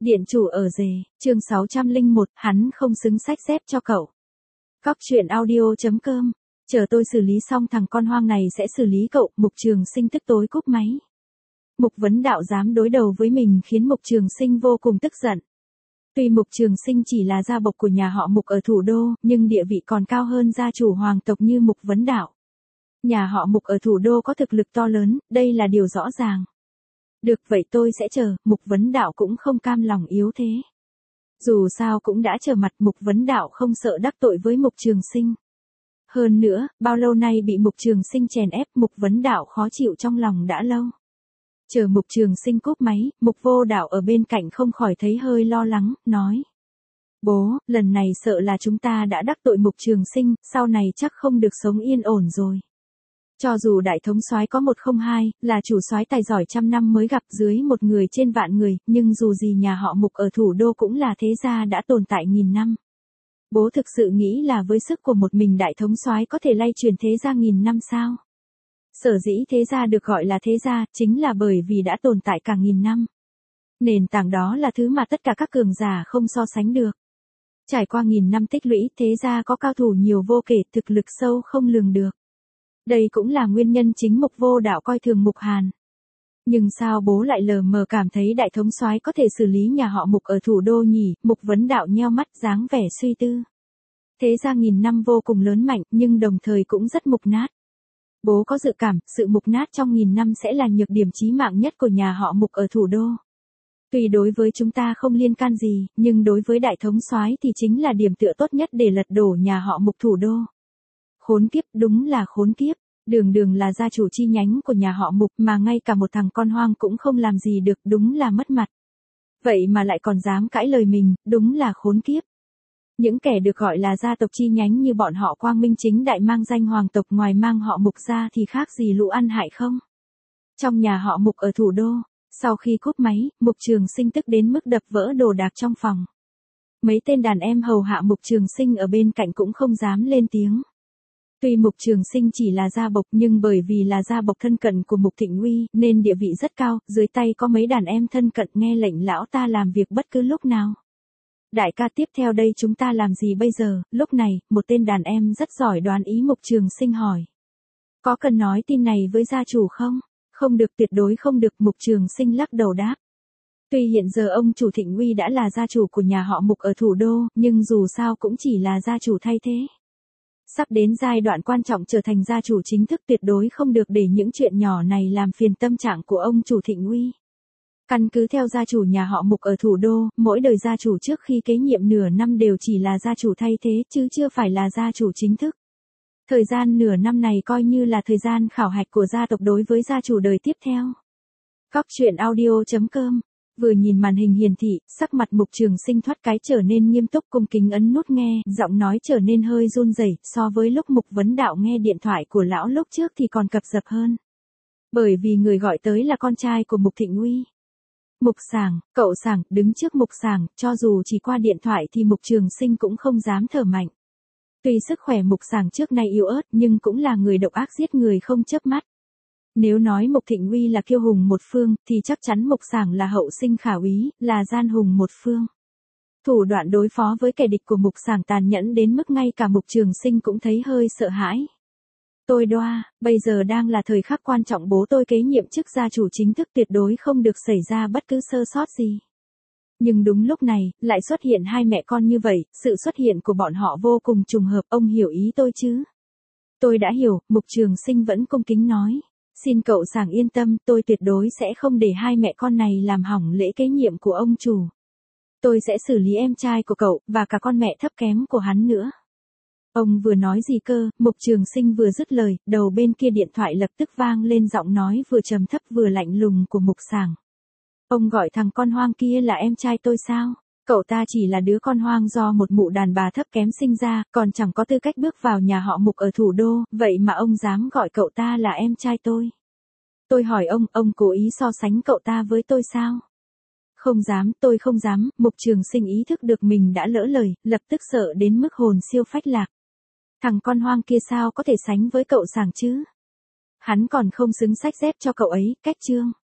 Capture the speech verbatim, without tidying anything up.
Điện chủ ở rể, chương sáu trăm lẻ một, hắn không xứng sách dép cho cậu. Cóc truyện audio chấm com, chờ tôi xử lý xong thằng con hoang này sẽ xử lý cậu. Mục Trường Sinh tức tối cúp máy. Mục Vấn Đạo dám đối đầu với mình khiến Mục Trường Sinh vô cùng tức giận. Tuy Mục Trường Sinh chỉ là gia bộc của nhà họ Mục ở thủ đô, nhưng địa vị còn cao hơn gia chủ hoàng tộc như Mục Vấn Đạo. Nhà họ Mục ở thủ đô có thực lực to lớn, đây là điều rõ ràng. Được vậy tôi sẽ chờ. Mục Vấn Đạo cũng không cam lòng yếu thế. Dù sao cũng đã trở mặt, Mục Vấn Đạo không sợ đắc tội với Mục Trường Sinh. Hơn nữa, bao lâu nay bị Mục Trường Sinh chèn ép, Mục Vấn Đạo khó chịu trong lòng đã lâu. Chờ Mục Trường Sinh cúp máy, Mục Vô Đạo ở bên cạnh không khỏi thấy hơi lo lắng, nói. Bố, lần này sợ là chúng ta đã đắc tội Mục Trường Sinh, sau này chắc không được sống yên ổn rồi. Cho dù đại thống soái có một không hai, là chủ soái tài giỏi trăm năm mới gặp dưới một người trên vạn người, nhưng dù gì nhà họ Mục ở thủ đô cũng là thế gia đã tồn tại nghìn năm. Bố thực sự nghĩ là với sức của một mình đại thống soái có thể lay truyền thế gia nghìn năm sao? Sở dĩ thế gia được gọi là thế gia, chính là bởi vì đã tồn tại cả nghìn năm. Nền tảng đó là thứ mà tất cả các cường giả không so sánh được. Trải qua nghìn năm tích lũy, thế gia có cao thủ nhiều vô kể, thực lực sâu không lường được. Đây cũng là nguyên nhân chính Mục Vô Đạo coi thường Mục Hàn. Nhưng sao bố lại lờ mờ cảm thấy đại thống soái có thể xử lý nhà họ Mục ở thủ đô nhỉ? Mục Vấn Đạo nheo mắt dáng vẻ suy tư. Thế gia nghìn năm vô cùng lớn mạnh, nhưng đồng thời cũng rất mục nát. Bố có dự cảm, sự mục nát trong nghìn năm sẽ là nhược điểm chí mạng nhất của nhà họ Mục ở thủ đô. Tuy đối với chúng ta không liên can gì, nhưng đối với đại thống soái thì chính là điểm tựa tốt nhất để lật đổ nhà họ Mục thủ đô. Khốn kiếp, đúng là khốn kiếp. Đường Đường là gia chủ chi nhánh của nhà họ Mục mà ngay cả một thằng con hoang cũng không làm gì được, đúng là mất mặt. Vậy mà lại còn dám cãi lời mình, đúng là khốn kiếp. Những kẻ được gọi là gia tộc chi nhánh như bọn họ quang minh chính đại mang danh hoàng tộc, ngoài mang họ Mục ra thì khác gì lũ ăn hại không? Trong nhà họ Mục ở thủ đô, sau khi cúp máy, Mục Trường Sinh tức đến mức đập vỡ đồ đạc trong phòng. Mấy tên đàn em hầu hạ Mục Trường Sinh ở bên cạnh cũng không dám lên tiếng. Tuy Mục Trường Sinh chỉ là gia bộc nhưng bởi vì là gia bộc thân cận của Mục Thịnh Uy nên địa vị rất cao, dưới tay có mấy đàn em thân cận nghe lệnh lão ta làm việc bất cứ lúc nào. Đại ca, tiếp theo đây chúng ta làm gì bây giờ? Lúc này, một tên đàn em rất giỏi đoán ý Mục Trường Sinh hỏi. Có cần nói tin này với gia chủ không? Không được, tuyệt đối không được. Mục Trường Sinh lắc đầu đáp. Tuy hiện giờ ông chủ Thịnh Uy đã là gia chủ của nhà họ Mục ở thủ đô, nhưng dù sao cũng chỉ là gia chủ thay thế. Sắp đến giai đoạn quan trọng trở thành gia chủ chính thức, tuyệt đối không được để những chuyện nhỏ này làm phiền tâm trạng của ông chủ Thịnh Uy. Căn cứ theo gia chủ nhà họ Mục ở thủ đô, mỗi đời gia chủ trước khi kế nhiệm nửa năm đều chỉ là gia chủ thay thế chứ chưa phải là gia chủ chính thức. Thời gian nửa năm này coi như là thời gian khảo hạch của gia tộc đối với gia chủ đời tiếp theo. Cóc truyện audio chấm com. Vừa nhìn màn hình hiển thị, sắc mặt Mục Trường Sinh thoát cái trở nên nghiêm túc, cung kính ấn nút nghe, giọng nói trở nên hơi run rẩy, so với lúc Mục Vấn Đạo nghe điện thoại của lão lúc trước thì còn cập dập hơn. Bởi vì người gọi tới là con trai của Mục Thịnh Uy. Mục Sảng, cậu Sảng, đứng trước Mục Sảng, cho dù chỉ qua điện thoại thì Mục Trường Sinh cũng không dám thở mạnh. Tuy sức khỏe Mục Sảng trước nay yếu ớt nhưng cũng là người độc ác giết người không chớp mắt. Nếu nói Mục Thịnh Uy là kiêu hùng một phương, thì chắc chắn Mục Sảng là hậu sinh khả úy, là gian hùng một phương. Thủ đoạn đối phó với kẻ địch của Mục Sảng tàn nhẫn đến mức ngay cả Mục Trường Sinh cũng thấy hơi sợ hãi. Tôi đoa, bây giờ đang là thời khắc quan trọng, bố tôi kế nhiệm chức gia chủ chính thức, tuyệt đối không được xảy ra bất cứ sơ sót gì. Nhưng đúng lúc này, lại xuất hiện hai mẹ con như vậy, sự xuất hiện của bọn họ vô cùng trùng hợp, ông hiểu ý tôi chứ? Tôi đã hiểu. Mục Trường Sinh vẫn cung kính nói. Xin cậu Sảng yên tâm, tôi tuyệt đối sẽ không để hai mẹ con này làm hỏng lễ kế nhiệm của ông chủ. Tôi sẽ xử lý em trai của cậu, và cả con mẹ thấp kém của hắn nữa. Ông vừa nói gì cơ? Mục Trường Sinh vừa dứt lời, đầu bên kia điện thoại lập tức vang lên giọng nói vừa trầm thấp vừa lạnh lùng của Mục Sảng. Ông gọi thằng con hoang kia là em trai tôi sao? Cậu ta chỉ là đứa con hoang do một mụ đàn bà thấp kém sinh ra, còn chẳng có tư cách bước vào nhà họ Mục ở thủ đô, vậy mà ông dám gọi cậu ta là em trai tôi. Tôi hỏi ông, ông cố ý so sánh cậu ta với tôi sao? Không dám, tôi không dám. Mục Trường Sinh ý thức được mình đã lỡ lời, lập tức sợ đến mức hồn siêu phách lạc. Thằng con hoang kia sao có thể sánh với cậu Sảng chứ? Hắn còn không xứng xách dép cho cậu ấy, cách chương.